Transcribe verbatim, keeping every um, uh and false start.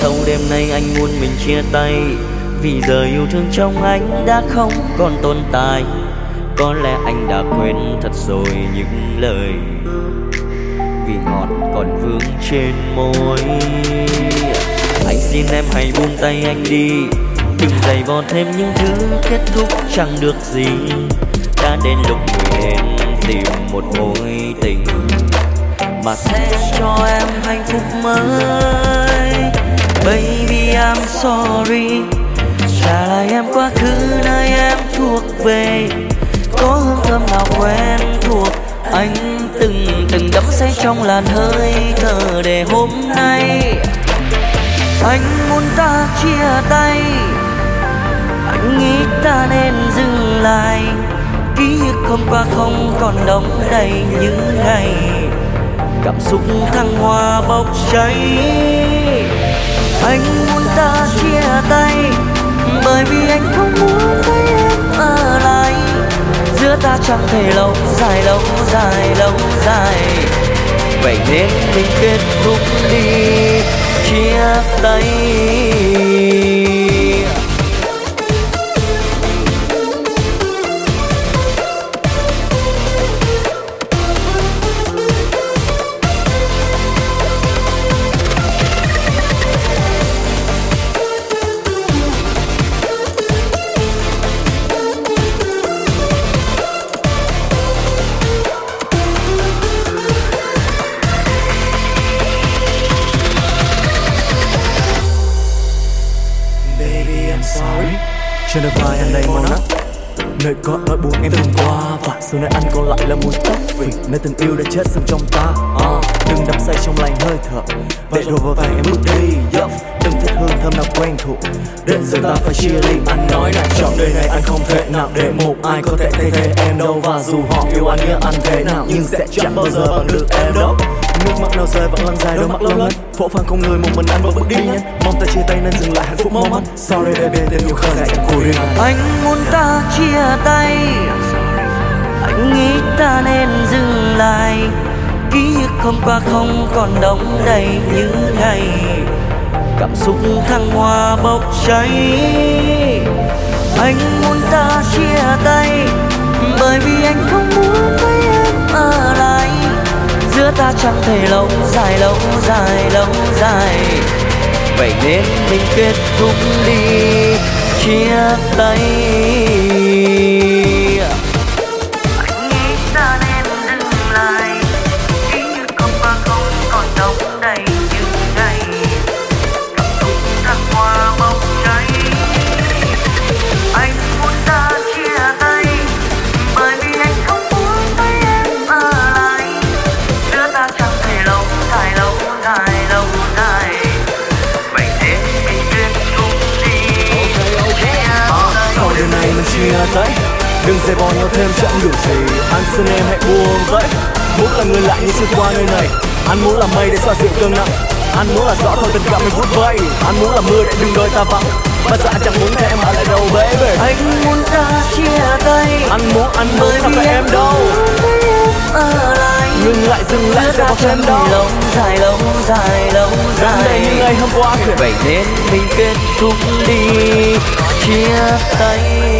sau đêm nay anh muốn mình chia tay, vì giờ yêu thương trong anh đã không còn tồn tại. Có lẽ anh đã quên thật rồi những lời, vì ngọt còn vương trên môi. Anh xin em hãy buông tay anh đi, đừng giày vò thêm những thứ kết thúc chẳng được gì. Đã đến lúc người nên tìm một mối tình mà sẽ cho em hạnh phúc mới. Baby I'm sorry, trả lại em quá khứ nơi em thuộc về. Có hương thơm nào quen thuộc, anh từng từng đắm say trong làn hơi thở để hôm nay anh muốn ta chia tay. Anh nghĩ ta nên dừng lại, ký ức hôm qua không còn đong đầy những ngày cảm xúc thăng hoa bốc cháy. Anh muốn ta chia tay, bởi vì anh không muốn thấy em ở lại. Giữa ta chẳng thể lâu dài lâu dài lâu dài, vậy nên mình kết thúc đi, chia tay. Trên đôi vai anh đây màu nắng, nơi có nỗi buồn em từng qua, và sau này anh còn lại là mùi tóc vì nơi tình yêu đã chết dần trong ta. uh, Đừng đắm say trong lành hơi thở, vậy rồi vội vàng em bước đi. Yup. Đừng thích hương thơm nào quen thuộc, đến giờ ta phải chia ly. Anh nói là trong đời này anh không thể nào để một ai có thể thay thế em đâu. Và dù họ yêu anh như anh thế nào, nhưng sẽ chẳng bao giờ bằng được em đâu. Nước mắt nào rơi vẫn lăn dài đôi mắt lâu lên, phổ phàng không người một mình anh vẫn bước đi nhanh. Mong ta chia tay nên dừng lại hạnh phúc mau mắn. Sorry baby tình yêu khơi dậy chẳng cô riêng anh. Anh muốn ta chia tay, anh nghĩ ta nên dừng lại, ký ức hôm qua không còn đong đầy những ngày cảm xúc thăng hoa bốc cháy. Anh muốn ta chia tay, bởi vì anh không muốn thấy em ở lại. Giữa ta chẳng thể lâu dài lâu dài lâu dài, vậy nên mình kết thúc đi, chia tay. Anh nghĩ ta nên dừng lại, ký ức hôm qua không còn đong đầy những ngày cảm xúc thăng hoa bốc cháy. Anh muốn ta chia tay, bởi vì anh không muốn thấy em ở lại. Giữa ta chẳng thể lâu dài lâu dài lâu dài, vậy nên mình kết thúc đi, chia tay. Sau đêm nay mình chia tay, đừng dây vò nhau thêm chẳng đủ gì. Anh xin em hãy buông tay, muốn là người lại như xưa qua nơi này. Anh muốn là mây để xoa dịu cơn nặng, anh muốn là gió thôi tình cảm mình vút vây. Anh muốn là mưa để đừng đôi ta vắng, bây giờ anh chẳng muốn thấy em ở lại đâu baby. Anh muốn ta chia tay, Anh muốn anh muốn không phải em đâu. Ở lại ngừng lại dừng lại sẽ có em đâu. Lâu dài lâu dài lâu dài, đây như ngày hôm qua kìa. Vậy nên mình kết thúc đi, chia tay.